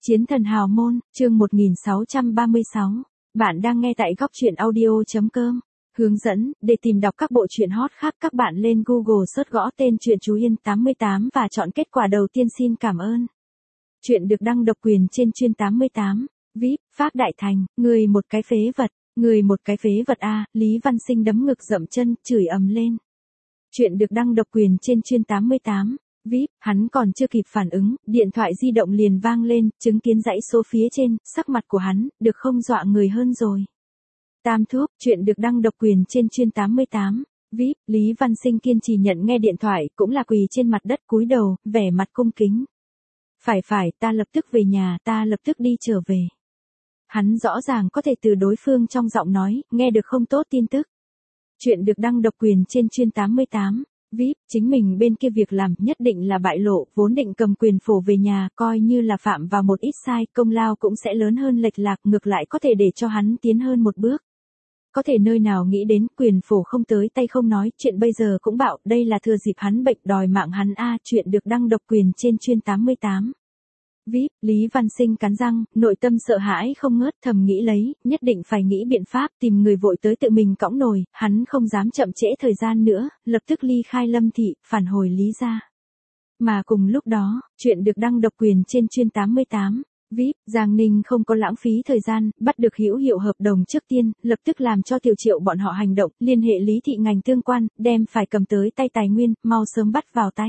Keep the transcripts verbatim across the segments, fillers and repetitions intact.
Chiến thần hào môn, chương một nghìn sáu trăm ba mươi sáu. Bạn đang nghe tại góc truyện audio.com. Hướng dẫn, để tìm đọc các bộ truyện hot khác các bạn lên Google search gõ tên truyện Chú Yên tám mươi tám và chọn kết quả đầu tiên. Xin cảm ơn. Chuyện được đăng độc quyền trên chuyên tám mươi tám. vê i pê, Phác Đại Thành, người một cái phế vật, người một cái phế vật a, Lý Văn Sinh đấm ngực dậm chân, chửi ầm lên. Chuyện được đăng độc quyền trên chuyên tám mươi tám. vê i pê, hắn còn chưa kịp phản ứng, điện thoại di động liền vang lên, chứng kiến dãy số phía trên, sắc mặt của hắn, được không dọa người hơn rồi. Tam Thuốc, chuyện được đăng độc quyền trên chuyên tám mươi tám. vê i pê, Lý Văn Sinh kiên trì nhận nghe điện thoại, cũng là quỳ trên mặt đất cúi đầu, vẻ mặt cung kính. Phải phải, ta lập tức về nhà, ta lập tức đi trở về. Hắn rõ ràng có thể từ đối phương trong giọng nói, nghe được không tốt tin tức. Chuyện được đăng độc quyền trên chuyên tám mươi tám. vê i pê, chính mình bên kia việc làm nhất định là bại lộ, vốn định cầm quyền phổ về nhà, coi như là phạm vào một ít sai, công lao cũng sẽ lớn hơn lệch lạc, ngược lại có thể để cho hắn tiến hơn một bước. Có thể nơi nào nghĩ đến, quyền phổ không tới tay không nói, chuyện bây giờ cũng bạo, đây là thừa dịp hắn bệnh đòi mạng hắn a. Chuyện được đăng độc quyền trên chuyên tám mươi tám. vê i pê, Lý Văn Sinh cắn răng, nội tâm sợ hãi không ngớt, thầm nghĩ lấy, nhất định phải nghĩ biện pháp, tìm người vội tới tự mình cõng nồi, hắn không dám chậm trễ thời gian nữa, lập tức ly khai Lâm thị, phản hồi Lý gia. Mà cùng lúc đó, chuyện được đăng độc quyền trên chuyên tám mươi tám. vê i pê, Giang Ninh không có lãng phí thời gian, bắt được hữu hiệu hợp đồng trước tiên, lập tức làm cho Tiểu Triệu bọn họ hành động, liên hệ Lý thị ngành tương quan, đem phải cầm tới tay tài nguyên, mau sớm bắt vào tay.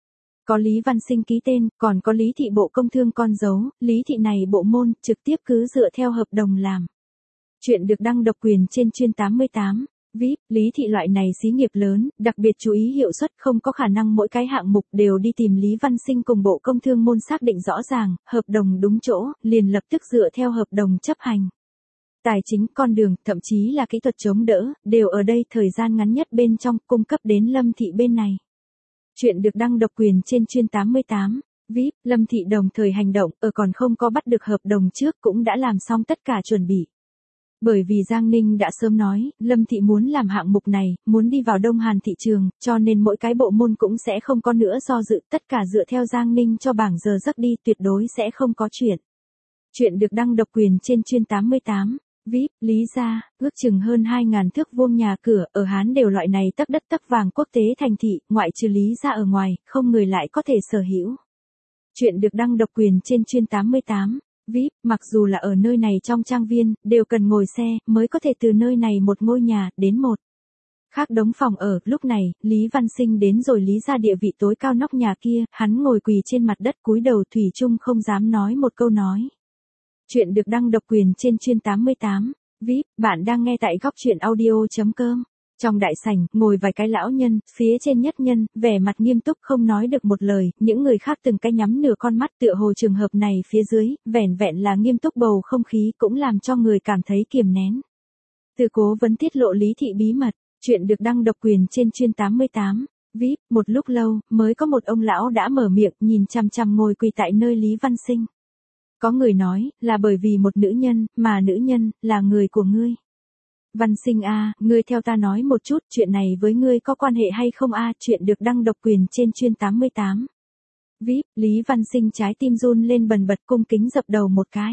Có Lý Văn Sinh ký tên, còn có Lý thị bộ công thương con dấu, Lý thị này bộ môn, trực tiếp cứ dựa theo hợp đồng làm. Chuyện được đăng độc quyền trên chuyên tám mươi tám. vê i pê, Lý thị loại này xí nghiệp lớn, đặc biệt chú ý hiệu suất, không có khả năng mỗi cái hạng mục đều đi tìm Lý Văn Sinh cùng bộ công thương môn xác định rõ ràng, hợp đồng đúng chỗ, liền lập tức dựa theo hợp đồng chấp hành. Tài chính, con đường, thậm chí là kỹ thuật chống đỡ, đều ở đây thời gian ngắn nhất bên trong, cung cấp đến Lâm thị bên này. Chuyện được đăng độc quyền trên chuyên tám mươi tám. vê i pê, Lâm thị đồng thời hành động, ở còn không có bắt được hợp đồng trước cũng đã làm xong tất cả chuẩn bị. Bởi vì Giang Ninh đã sớm nói, Lâm thị muốn làm hạng mục này, muốn đi vào Đông Hàn thị trường, cho nên mỗi cái bộ môn cũng sẽ không có nữa do dự, tất cả dựa theo Giang Ninh cho bảng giờ giấc đi, tuyệt đối sẽ không có chuyện. Chuyện được đăng độc quyền trên chuyên tám mươi tám. vê i pê, Lý gia, ước chừng hơn hai ngàn thước vuông nhà cửa, ở Hán đều loại này tấc đất tấc vàng quốc tế thành thị, ngoại trừ Lý gia ở ngoài, không người lại có thể sở hữu. Chuyện được đăng độc quyền trên chuyên tám mươi tám. vê i pê, mặc dù là ở nơi này trong trang viên, đều cần ngồi xe, mới có thể từ nơi này một ngôi nhà, đến một khác đống phòng ở. Lúc này, Lý Văn Sinh đến rồi Lý gia địa vị tối cao nóc nhà kia, hắn ngồi quỳ trên mặt đất cúi đầu thủy chung không dám nói một câu nói. Chuyện được đăng độc quyền trên chuyên tám mươi tám. vê i pê, bạn đang nghe tại góc truyện audio.com. Trong đại sảnh, ngồi vài cái lão nhân, phía trên nhất nhân, vẻ mặt nghiêm túc không nói được một lời, những người khác từng cái nhắm nửa con mắt, tựa hồ trường hợp này phía dưới, vẻn vẹn là nghiêm túc bầu không khí cũng làm cho người cảm thấy kiềm nén. Từ Cố Vấn tiết lộ Lý thị bí mật, chuyện được đăng độc quyền trên chuyên tám mươi tám. vê i pê, một lúc lâu, mới có một ông lão đã mở miệng, nhìn chằm chằm ngồi quỳ tại nơi Lý Văn Sinh. Có người nói, là bởi vì một nữ nhân, mà nữ nhân, là người của ngươi. Văn Sinh a, ngươi theo ta nói một chút, chuyện này với ngươi có quan hệ hay không a? Chuyện được đăng độc quyền trên chuyên tám mươi tám. vê i pê, Lý Văn Sinh trái tim run lên bần bật cung kính dập đầu một cái.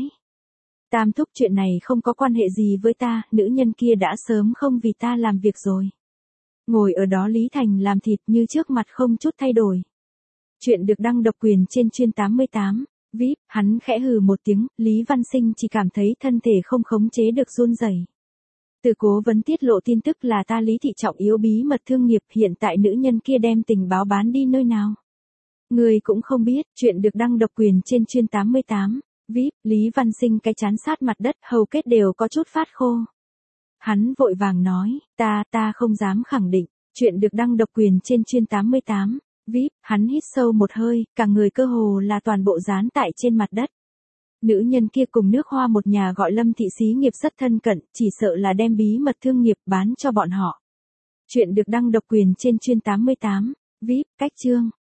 Tam Thúc, chuyện này không có quan hệ gì với ta, nữ nhân kia đã sớm không vì ta làm việc rồi. Ngồi ở đó Lý Thành làm thịt như trước mặt không chút thay đổi. Chuyện được đăng độc quyền trên chuyên tám mươi tám. vê i pê, hắn khẽ hừ một tiếng, Lý Văn Sinh chỉ cảm thấy thân thể không khống chế được run rẩy. Từ Cố Vấn tiết lộ tin tức là ta Lý thị trọng yếu bí mật thương nghiệp, hiện tại nữ nhân kia đem tình báo bán đi nơi nào. Người cũng không biết. Chuyện được đăng độc quyền trên chuyên tám mươi tám. vê i pê, Lý Văn Sinh cái chán sát mặt đất, hầu kết đều có chút phát khô. Hắn vội vàng nói, ta, ta không dám khẳng định. Chuyện được đăng độc quyền trên chuyên tám mươi tám. vê i pê, hắn hít sâu một hơi, cả người cơ hồ là toàn bộ dán tại trên mặt đất. Nữ nhân kia cùng nước Hoa một nhà gọi Lâm thị xí nghiệp rất thân cận, chỉ sợ là đem bí mật thương nghiệp bán cho bọn họ. Chuyện được đăng độc quyền trên chuyên tám mươi tám. vê i pê, cách chương,